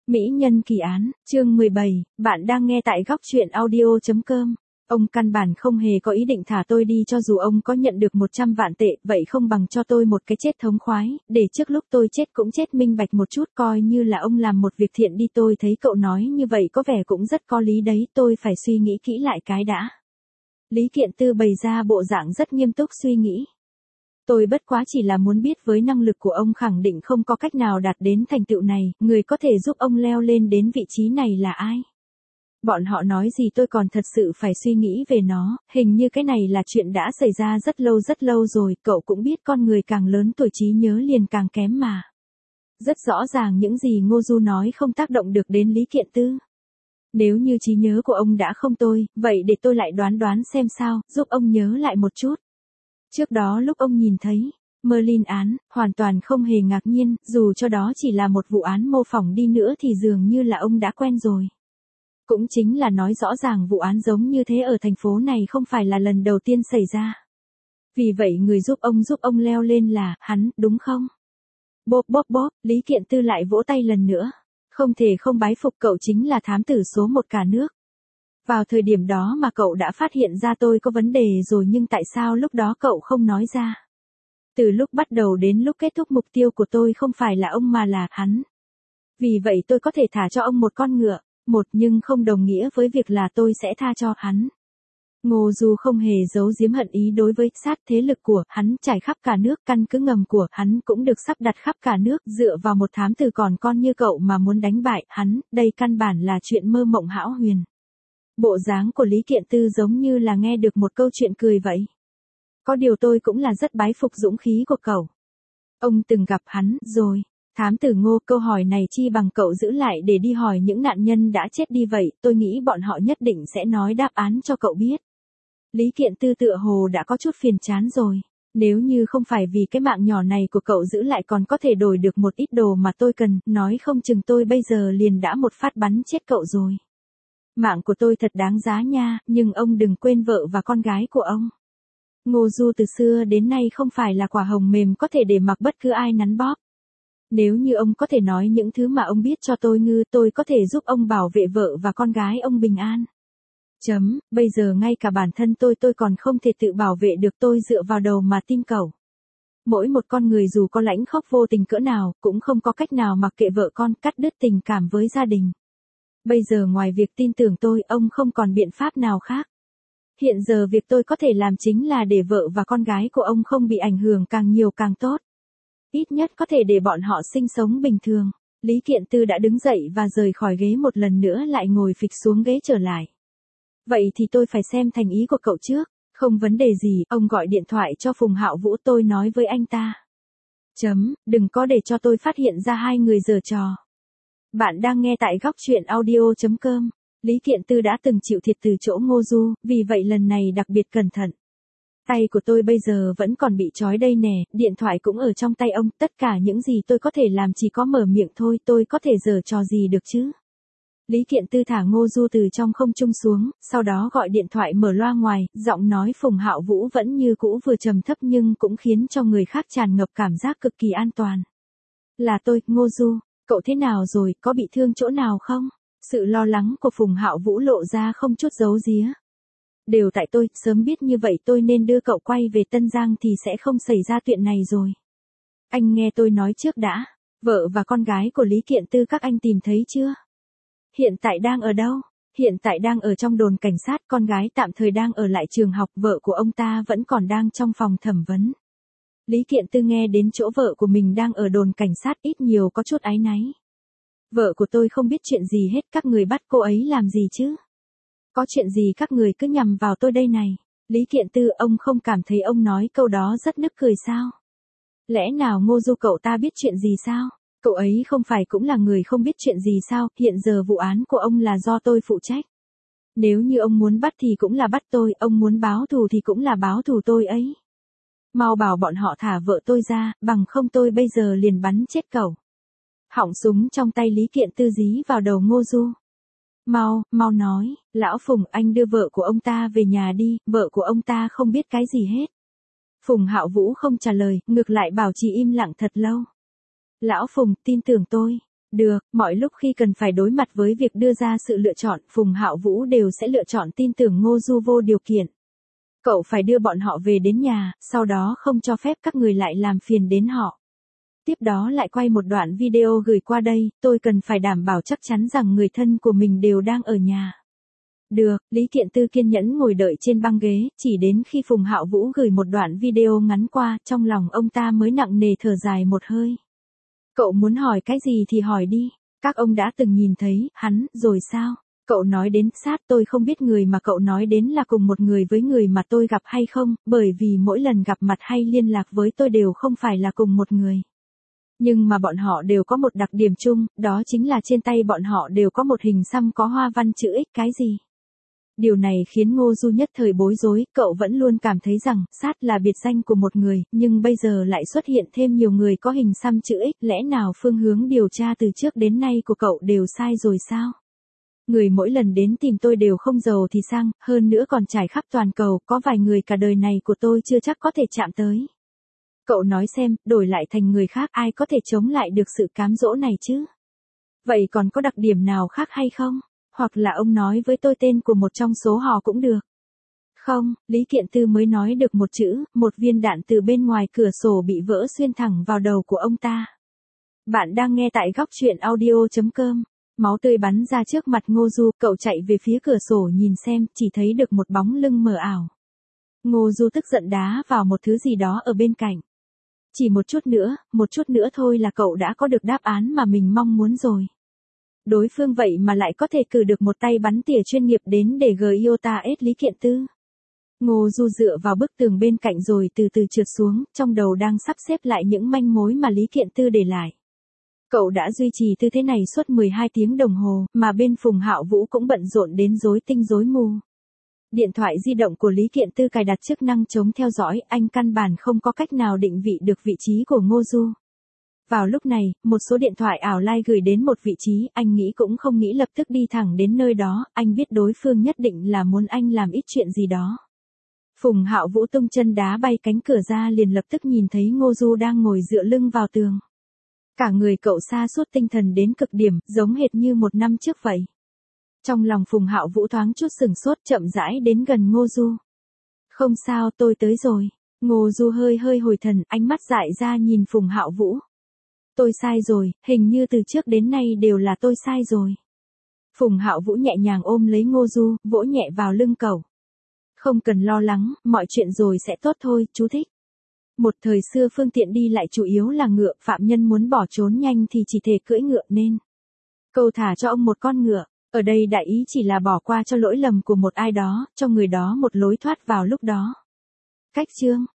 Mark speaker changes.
Speaker 1: Mỹ nhân kỳ án, chương 17, bạn đang nghe tại góc truyện audio.com. Ông căn bản không hề có ý định thả tôi đi, cho dù ông có nhận được 100 vạn tệ, vậy không bằng cho tôi một cái chết thống khoái, để trước lúc tôi chết cũng chết minh bạch một chút, coi như là ông làm một việc thiện đi. Tôi thấy cậu nói như vậy có vẻ cũng rất có lý đấy, tôi phải suy nghĩ kỹ lại cái đã. Lý Kiện Tư bày ra bộ dạng rất nghiêm túc suy nghĩ. Tôi bất quá chỉ là muốn biết với năng lực của ông khẳng định không có cách nào đạt đến thành tựu này, người có thể giúp ông leo lên đến vị trí này là ai? Bọn họ nói gì tôi còn thật sự phải suy nghĩ về nó, hình như cái này là chuyện đã xảy ra rất lâu rồi, cậu cũng biết con người càng lớn tuổi trí nhớ liền càng kém mà. Rất rõ ràng những gì Ngô Du nói không tác động được đến Lý Kiện Tư. Nếu như trí nhớ của ông đã không tồi, vậy để tôi lại đoán xem sao, giúp ông nhớ lại một chút. Trước đó lúc ông nhìn thấy Merlin án, hoàn toàn không hề ngạc nhiên, dù cho đó chỉ là một vụ án mô phỏng đi nữa thì dường như là ông đã quen rồi. Cũng chính là nói rõ ràng vụ án giống như thế ở thành phố này không phải là lần đầu tiên xảy ra. Vì vậy người giúp ông leo lên là hắn, đúng không? Bóp, Lý Kiện Tư lại vỗ tay lần nữa. Không thể không bái phục cậu, chính là thám tử số 1 cả nước. Vào thời điểm đó mà cậu đã phát hiện ra tôi có vấn đề rồi, nhưng tại sao lúc đó cậu không nói ra? Từ lúc bắt đầu đến lúc kết thúc mục tiêu của tôi không phải là ông mà là hắn. Vì vậy tôi có thể thả cho ông một con ngựa, nhưng không đồng nghĩa với việc là tôi sẽ tha cho hắn. Ngô Du không hề giấu giếm hận ý đối với sát thế lực của hắn trải khắp cả nước, căn cứ ngầm của hắn cũng được sắp đặt khắp cả nước, dựa vào một thám tử còn con như cậu mà muốn đánh bại hắn, đây căn bản là chuyện mơ mộng hão huyền. Bộ dáng của Lý Kiện Tư giống như là nghe được một câu chuyện cười vậy. Có điều tôi cũng là rất bái phục dũng khí của cậu. Ông từng gặp hắn rồi. Thám tử Ngô, câu hỏi này chi bằng cậu giữ lại để đi hỏi những nạn nhân đã chết đi vậy, tôi nghĩ bọn họ nhất định sẽ nói đáp án cho cậu biết. Lý Kiện Tư tựa hồ đã có chút phiền chán rồi. Nếu như không phải vì cái mạng nhỏ này của cậu giữ lại còn có thể đổi được một ít đồ mà tôi cần, nói không chừng tôi bây giờ liền đã một phát bắn chết cậu rồi. Mạng của tôi thật đáng giá nha, nhưng ông đừng quên vợ và con gái của ông. Ngô Du từ xưa đến nay không phải là quả hồng mềm có thể để mặc bất cứ ai nắn bóp. Nếu như ông có thể nói những thứ mà ông biết cho tôi có thể giúp ông bảo vệ vợ và con gái ông bình an. Bây giờ ngay cả bản thân tôi còn không thể tự bảo vệ được, tôi dựa vào đầu mà tin cậu. Mỗi một con người dù có lãnh khốc vô tình cỡ nào, cũng không có cách nào mặc kệ vợ con, cắt đứt tình cảm với gia đình. Bây giờ ngoài việc tin tưởng tôi, ông không còn biện pháp nào khác. Hiện giờ việc tôi có thể làm chính là để vợ và con gái của ông không bị ảnh hưởng càng nhiều càng tốt. Ít nhất có thể để bọn họ sinh sống bình thường. Lý Kiện Tư đã đứng dậy và rời khỏi ghế, một lần nữa lại ngồi phịch xuống ghế trở lại. Vậy thì tôi phải xem thành ý của cậu trước. Không vấn đề gì, ông gọi điện thoại cho Phùng Hạo Vũ, tôi nói với anh ta. Đừng có để cho tôi phát hiện ra hai người giở trò. Bạn đang nghe tại góc truyện audio.com. Lý Kiện Tư đã từng chịu thiệt từ chỗ Ngô Du, vì vậy lần này đặc biệt cẩn thận. Tay của tôi bây giờ vẫn còn bị trói đây nè, điện thoại cũng ở trong tay ông, tất cả những gì tôi có thể làm chỉ có mở miệng thôi, tôi có thể giở trò gì được chứ? Lý Kiện Tư thả Ngô Du từ trong không trung xuống, sau đó gọi điện thoại mở loa ngoài, giọng nói Phùng Hạo Vũ vẫn như cũ, vừa trầm thấp nhưng cũng khiến cho người khác tràn ngập cảm giác cực kỳ an toàn. Là tôi, Ngô Du, cậu thế nào rồi, có bị thương chỗ nào không? Sự lo lắng của Phùng Hạo Vũ lộ ra không chút giấu giếm. Đều tại tôi, sớm biết như vậy tôi nên đưa cậu quay về Tân Giang thì sẽ không xảy ra chuyện này rồi. Anh nghe tôi nói trước đã, vợ và con gái của Lý Kiện Tư các anh tìm thấy chưa? Hiện tại đang ở đâu? Hiện tại đang ở trong đồn cảnh sát, con gái tạm thời đang ở lại trường học, vợ của ông ta vẫn còn đang trong phòng thẩm vấn. Lý Kiện Tư nghe đến chỗ vợ của mình đang ở đồn cảnh sát ít nhiều có chút áy náy. Vợ của tôi không biết chuyện gì hết, các người bắt cô ấy làm gì chứ? Có chuyện gì các người cứ nhằm vào tôi đây này? Lý Kiện Tư, ông không cảm thấy ông nói câu đó rất nức cười sao? Lẽ nào Ngô Du cậu ta biết chuyện gì sao? Cậu ấy không phải cũng là người không biết chuyện gì sao? Hiện giờ vụ án của ông là do tôi phụ trách. Nếu như ông muốn bắt thì cũng là bắt tôi, ông muốn báo thù thì cũng là báo thù tôi ấy. Mau bảo bọn họ thả vợ tôi ra, bằng không tôi bây giờ liền bắn chết cậu. Họng súng trong tay Lý Kiện Tư dí vào đầu Ngô Du. Mau nói, lão Phùng, anh đưa vợ của ông ta về nhà đi, vợ của ông ta không biết cái gì hết. Phùng Hạo Vũ không trả lời, ngược lại bảo trì im lặng thật lâu. Lão Phùng, tin tưởng tôi. Được, mọi lúc khi cần phải đối mặt với việc đưa ra sự lựa chọn, Phùng Hạo Vũ đều sẽ lựa chọn tin tưởng Ngô Du vô điều kiện. Cậu phải đưa bọn họ về đến nhà, sau đó không cho phép các người lại làm phiền đến họ. Tiếp đó lại quay một đoạn video gửi qua đây, tôi cần phải đảm bảo chắc chắn rằng người thân của mình đều đang ở nhà. Được, Lý Kiện Tư kiên nhẫn ngồi đợi trên băng ghế, chỉ đến khi Phùng Hạo Vũ gửi một đoạn video ngắn qua, trong lòng ông ta mới nặng nề thở dài một hơi. Cậu muốn hỏi cái gì thì hỏi đi, các ông đã từng nhìn thấy, hắn, rồi sao? Cậu nói đến sát, tôi không biết người mà cậu nói đến là cùng một người với người mà tôi gặp hay không, bởi vì mỗi lần gặp mặt hay liên lạc với tôi đều không phải là cùng một người. Nhưng mà bọn họ đều có một đặc điểm chung, đó chính là trên tay bọn họ đều có một hình xăm có hoa văn chữ X cái gì. Điều này khiến Ngô Du nhất thời bối rối, cậu vẫn luôn cảm thấy rằng, sát là biệt danh của một người, nhưng bây giờ lại xuất hiện thêm nhiều người có hình xăm chữ X, lẽ nào phương hướng điều tra từ trước đến nay của cậu đều sai rồi sao? Người mỗi lần đến tìm tôi đều không giàu thì sang, hơn nữa còn trải khắp toàn cầu, có vài người cả đời này của tôi chưa chắc có thể chạm tới. Cậu nói xem, đổi lại thành người khác ai có thể chống lại được sự cám dỗ này chứ? Vậy còn có đặc điểm nào khác hay không? Hoặc là ông nói với tôi tên của một trong số họ cũng được. Không, Lý Kiện Tư mới nói được một chữ, một viên đạn từ bên ngoài cửa sổ bị vỡ xuyên thẳng vào đầu của ông ta. Bạn đang nghe tại góc truyện audio.com. Máu tươi bắn ra trước mặt Ngô Du, cậu chạy về phía cửa sổ nhìn xem, chỉ thấy được một bóng lưng mờ ảo. Ngô Du tức giận đá vào một thứ gì đó ở bên cạnh. Chỉ một chút nữa thôi là cậu đã có được đáp án mà mình mong muốn rồi. Đối phương vậy mà lại có thể cử được một tay bắn tỉa chuyên nghiệp đến để Giota S Lý Kiện Tư. Ngô Du dựa vào bức tường bên cạnh rồi từ từ trượt xuống, trong đầu đang sắp xếp lại những manh mối mà Lý Kiện Tư để lại. Cậu đã duy trì tư thế này suốt 12 tiếng đồng hồ, mà bên Phùng Hạo Vũ cũng bận rộn đến rối tinh rối mù. Điện thoại di động của Lý Kiện Tư cài đặt chức năng chống theo dõi, anh căn bản không có cách nào định vị được vị trí của Ngô Du. Vào lúc này, một số điện thoại ảo lai gửi đến một vị trí, anh nghĩ cũng không nghĩ lập tức đi thẳng đến nơi đó, anh biết đối phương nhất định là muốn anh làm ít chuyện gì đó. Phùng Hạo Vũ tung chân đá bay cánh cửa ra liền lập tức nhìn thấy Ngô Du đang ngồi dựa lưng vào tường. Cả người cậu sa sút tinh thần đến cực điểm, giống hệt như một năm trước vậy. Trong lòng Phùng Hạo Vũ thoáng chút sừng sốt, chậm rãi đến gần Ngô Du. Không sao, tôi tới rồi. Ngô Du hơi hồi thần, ánh mắt dại ra nhìn Phùng Hạo Vũ. Tôi sai rồi, hình như từ trước đến nay đều là tôi sai rồi. Phùng Hạo Vũ nhẹ nhàng ôm lấy Ngô Du, vỗ nhẹ vào lưng cậu. Không cần lo lắng, mọi chuyện rồi sẽ tốt thôi, chú thích. Một thời xưa phương tiện đi lại chủ yếu là ngựa, phạm nhân muốn bỏ trốn nhanh thì chỉ thể cưỡi ngựa nên câu thả cho ông một con ngựa. Ở đây đại ý chỉ là bỏ qua cho lỗi lầm của một ai đó, cho người đó một lối thoát vào lúc đó. Cách chương